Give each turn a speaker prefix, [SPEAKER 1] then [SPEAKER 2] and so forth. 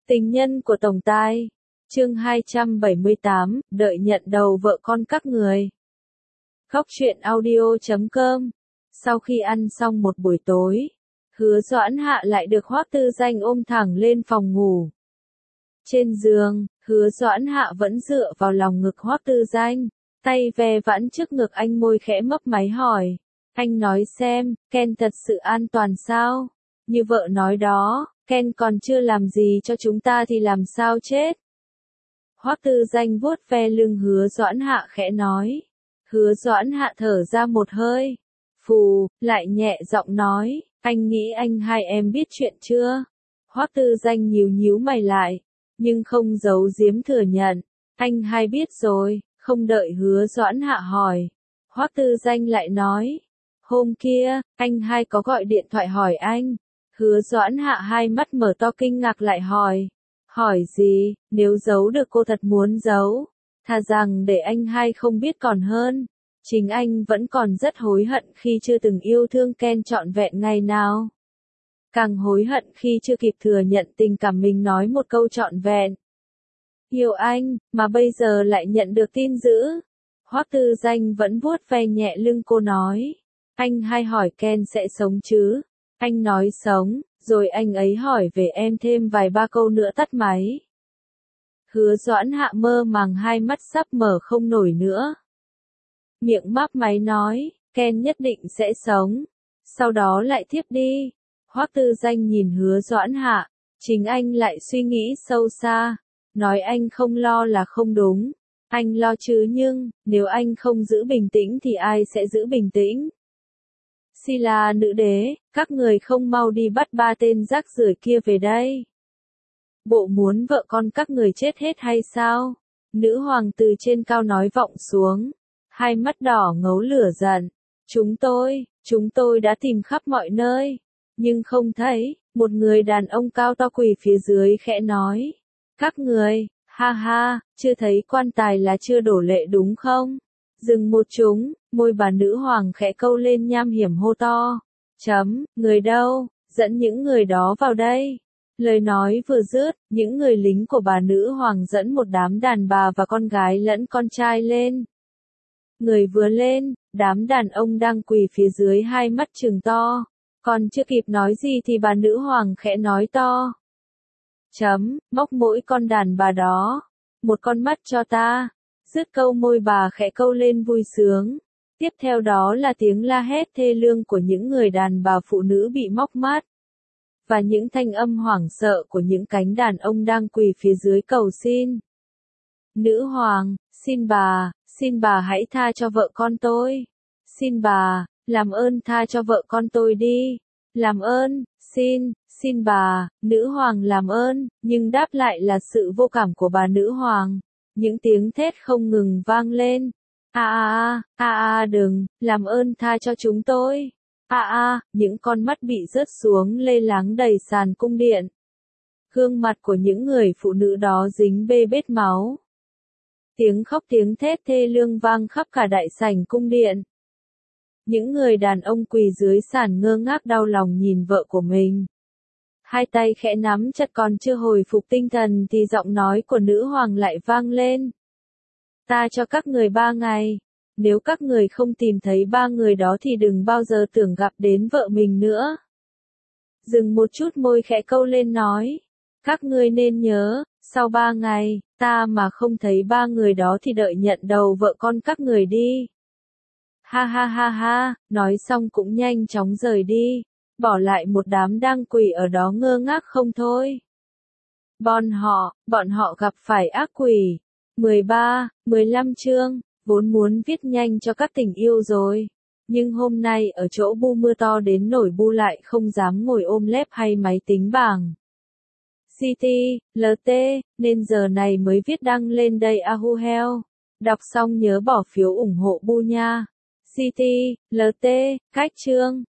[SPEAKER 1] Tình nhân của Tổng Tài. Chương 278, đợi nhận đầu vợ con các người. Khóc chuyện audio.com. Sau khi ăn xong một buổi tối, Hứa Doãn Hạ lại được Hoắc Tư Danh ôm thẳng lên phòng ngủ. Trên giường, Hứa Doãn Hạ vẫn dựa vào lòng ngực Hoắc Tư Danh, tay ve vãn trước ngực anh, môi khẽ mấp máy hỏi. Anh nói xem, Ken thật sự an toàn sao? Như vợ nói đó, Ken còn chưa làm gì cho chúng ta thì làm sao chết? Hoắc Tư Danh vuốt ve lưng Hứa Doãn Hạ khẽ nói. Hứa Doãn Hạ thở ra một hơi. Phù, lại nhẹ giọng nói, anh nghĩ anh hai em biết chuyện chưa? Hoắc Tư Danh nhíu nhíu mày lại, nhưng không giấu giếm thừa nhận. Anh hai biết rồi. Không đợi Hứa Doãn Hạ hỏi, Hoắc Tư Danh lại nói. Hôm kia, anh hai có gọi điện thoại hỏi anh. Hứa Doãn Hạ hai mắt mở to kinh ngạc lại hỏi. Hỏi gì? Nếu giấu được cô thật muốn giấu. Thà rằng để anh hai không biết còn hơn. Chính anh vẫn còn rất hối hận khi chưa từng yêu thương Ken trọn vẹn ngày nào. Càng hối hận khi chưa kịp thừa nhận tình cảm mình nói một câu trọn vẹn. Yêu anh, mà bây giờ lại nhận được tin dữ. Hoắc Tư Danh vẫn vuốt ve nhẹ lưng cô nói. Anh hai hỏi Ken sẽ sống chứ? Anh nói sống, rồi anh ấy hỏi về em thêm vài ba câu nữa tắt máy. Hứa Doãn Hạ mơ màng hai mắt sắp mở không nổi nữa. Miệng máp máy nói, Ken nhất định sẽ sống. Sau đó lại tiếp đi. Hoắc Tư Danh nhìn Hứa Doãn Hạ, chính anh lại suy nghĩ sâu xa. Nói anh không lo là không đúng. Anh lo chứ, nhưng nếu anh không giữ bình tĩnh thì ai sẽ giữ bình tĩnh? Sila nữ đế, các người không mau đi bắt ba tên rác rưởi kia về đây. Bộ muốn vợ con các người chết hết hay sao? Nữ hoàng từ trên cao nói vọng xuống. Hai mắt đỏ ngấu lửa giận. Chúng tôi đã tìm khắp mọi nơi. Nhưng không thấy. Một người đàn ông cao to quỳ phía dưới khẽ nói. Các người, ha ha, chưa thấy quan tài là chưa đổ lệ đúng không? Dừng một chúng, môi bà nữ hoàng khẽ câu lên nham hiểm hô to. Người đâu, dẫn những người đó vào đây. Lời nói vừa dứt, những người lính của bà nữ hoàng dẫn một đám đàn bà và con gái lẫn con trai lên. Người vừa lên, đám đàn ông đang quỳ phía dưới hai mắt trừng to. Còn chưa kịp nói gì thì bà nữ hoàng khẽ nói to. Móc mỗi con đàn bà đó. Một con mắt cho ta. Dứt câu môi bà khẽ câu lên vui sướng. Tiếp theo đó là tiếng la hét thê lương của những người đàn bà phụ nữ bị móc mắt. Và những thanh âm hoảng sợ của những cánh đàn ông đang quỳ phía dưới cầu xin. Nữ hoàng, xin bà hãy tha cho vợ con tôi. Xin bà, làm ơn tha cho vợ con tôi đi. Làm ơn, xin bà, nữ hoàng làm ơn, nhưng đáp lại là sự vô cảm của bà nữ hoàng. Những tiếng thét không ngừng vang lên. Đừng, làm ơn tha cho chúng tôi. Những con mắt bị rớt xuống lê láng đầy sàn cung điện. Gương mặt của những người phụ nữ đó dính bê bết máu. Tiếng khóc tiếng thét thê lương vang khắp cả đại sảnh cung điện. Những người đàn ông quỳ dưới sàn ngơ ngác đau lòng nhìn vợ của mình. Hai tay khẽ nắm chặt, còn chưa hồi phục tinh thần thì giọng nói của nữ hoàng lại vang lên. Ta cho các người 3 ngày. Nếu các người không tìm thấy 3 người đó thì đừng bao giờ tưởng gặp đến vợ mình nữa. Dừng một chút, môi khẽ câu lên nói. Các ngươi nên nhớ, sau 3 ngày, ta mà không thấy 3 người đó thì đợi nhận đầu vợ con các người đi. Ha, nói xong cũng nhanh chóng rời đi. Bỏ lại một đám đang quỳ ở đó ngơ ngác không thôi. Bọn họ gặp phải ác quỷ. 15 chương, vốn muốn viết nhanh cho các tình yêu rồi. Nhưng hôm nay ở chỗ Bu mưa to đến nổi Bu lại không dám ngồi ôm lép hay máy tính bảng. CT, LT, nên giờ này mới viết đăng lên đây Heo. Đọc xong nhớ bỏ phiếu ủng hộ Bu nha. CT, LT, cách chương.